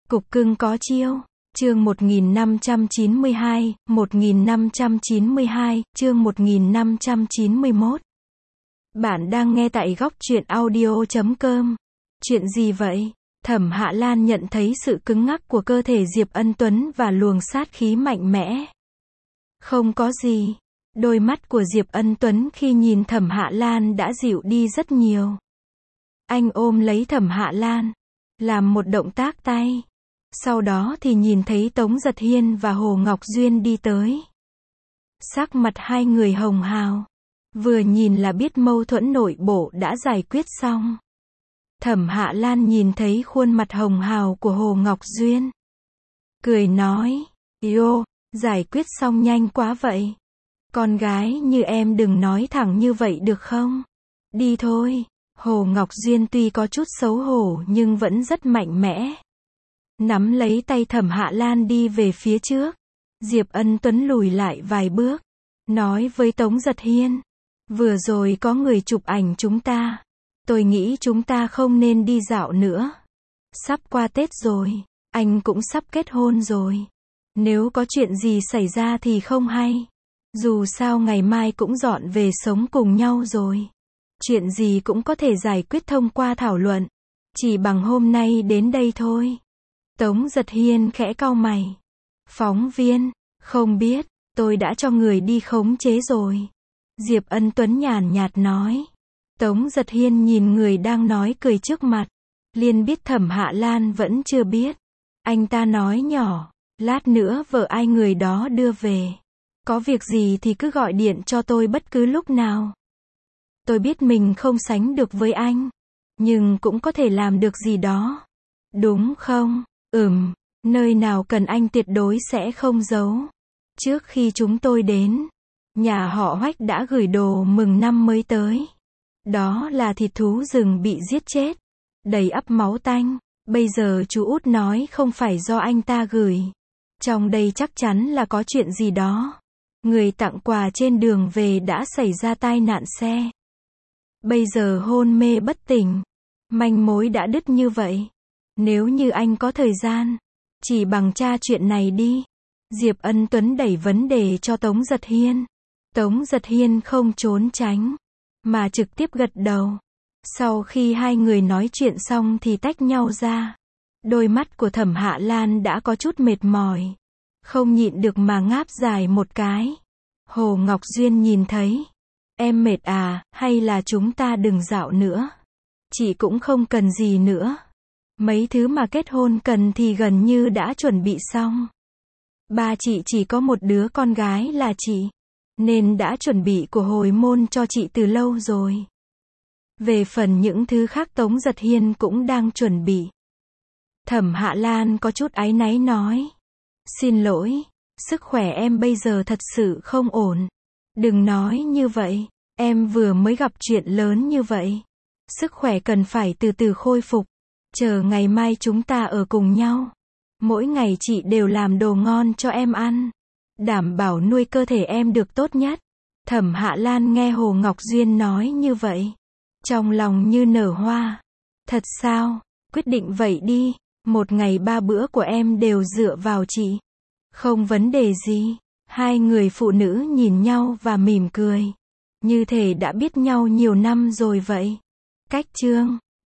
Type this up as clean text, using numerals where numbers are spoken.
Cục cưng có chiêu. Chương 1592, 1592, chương 1591. Bạn đang nghe tại góc truyện audio.com. Chuyện gì vậy? Thẩm Hạ Lan nhận thấy sự cứng ngắc của cơ thể Diệp Ân Tuấn và luồng sát khí mạnh mẽ. Không có gì. Đôi mắt của Diệp Ân Tuấn khi nhìn Thẩm Hạ Lan đã dịu đi rất nhiều. Anh ôm lấy Thẩm Hạ Lan, làm một động tác tay. Sau đó thì nhìn thấy Tống Giật Hiên và Hồ Ngọc Duyên đi tới. Sắc mặt hai người hồng hào. Vừa nhìn là biết mâu thuẫn nội bộ đã giải quyết xong. Thẩm Hạ Lan nhìn thấy khuôn mặt hồng hào của Hồ Ngọc Duyên. Cười nói, "Yo, giải quyết xong nhanh quá vậy. Con gái như em đừng nói thẳng như vậy được không? Đi thôi." Hồ Ngọc Duyên tuy có chút xấu hổ nhưng vẫn rất mạnh mẽ. Nắm lấy tay Thẩm Hạ Lan đi về phía trước. Diệp Ân Tuấn lùi lại vài bước. Nói với Tống Giật Hiên. Vừa rồi có người chụp ảnh chúng ta. Tôi nghĩ chúng ta không nên đi dạo nữa. Sắp qua Tết rồi. Anh cũng sắp kết hôn rồi. Nếu có chuyện gì xảy ra thì không hay. Dù sao ngày mai cũng dọn về sống cùng nhau rồi. Chuyện gì cũng có thể giải quyết thông qua thảo luận. Chỉ bằng hôm nay đến đây thôi. Tống Giật Hiên khẽ cau mày. Phóng viên, không biết, tôi đã cho người đi khống chế rồi. Diệp Ân Tuấn nhàn nhạt nói. Tống Giật Hiên nhìn người đang nói cười trước mặt. Liền biết Thẩm Hạ Lan vẫn chưa biết. Anh ta nói nhỏ, lát nữa vợ ai người đó đưa về. Có việc gì thì cứ gọi điện cho tôi bất cứ lúc nào. Tôi biết mình không sánh được với anh. Nhưng cũng có thể làm được gì đó. Đúng không? Nơi nào cần anh tuyệt đối sẽ không giấu. Trước khi chúng tôi đến, nhà họ Hoách đã gửi đồ mừng năm mới tới. Đó là thịt thú rừng bị giết chết, đầy ắp máu tanh. Bây giờ chú út nói không phải do anh ta gửi. Trong đây chắc chắn là có chuyện gì đó. Người tặng quà trên đường về đã xảy ra tai nạn xe. Bây giờ hôn mê bất tỉnh. Manh mối đã đứt như vậy. Nếu như anh có thời gian, chỉ bằng tra chuyện này đi. Diệp Ân Tuấn đẩy vấn đề cho Tống Giật Hiên. Tống Giật Hiên không trốn tránh, mà trực tiếp gật đầu. Sau khi hai người nói chuyện xong thì tách nhau ra. Đôi mắt của Thẩm Hạ Lan đã có chút mệt mỏi. Không nhịn được mà ngáp dài một cái. Hồ Ngọc Duyên nhìn thấy. Em mệt à, hay là chúng ta đừng dạo nữa? Chị cũng không cần gì nữa. Mấy thứ mà kết hôn cần thì gần như đã chuẩn bị xong. Ba chị chỉ có một đứa con gái là chị. Nên đã chuẩn bị của hồi môn cho chị từ lâu rồi. Về phần những thứ khác Tống Giật Hiên cũng đang chuẩn bị. Thẩm Hạ Lan có chút áy náy nói. Xin lỗi, sức khỏe em bây giờ thật sự không ổn. Đừng nói như vậy, em vừa mới gặp chuyện lớn như vậy. Sức khỏe cần phải từ từ khôi phục. Chờ ngày mai chúng ta ở cùng nhau. Mỗi ngày chị đều làm đồ ngon cho em ăn. Đảm bảo nuôi cơ thể em được tốt nhất. Thẩm Hạ Lan nghe Hồ Ngọc Duyên nói như vậy. Trong lòng như nở hoa. Thật sao? Quyết định vậy đi. Một ngày 3 bữa của em đều dựa vào chị. Không vấn đề gì. Hai người phụ nữ nhìn nhau và mỉm cười. Như thể đã biết nhau nhiều năm rồi vậy. Cách chương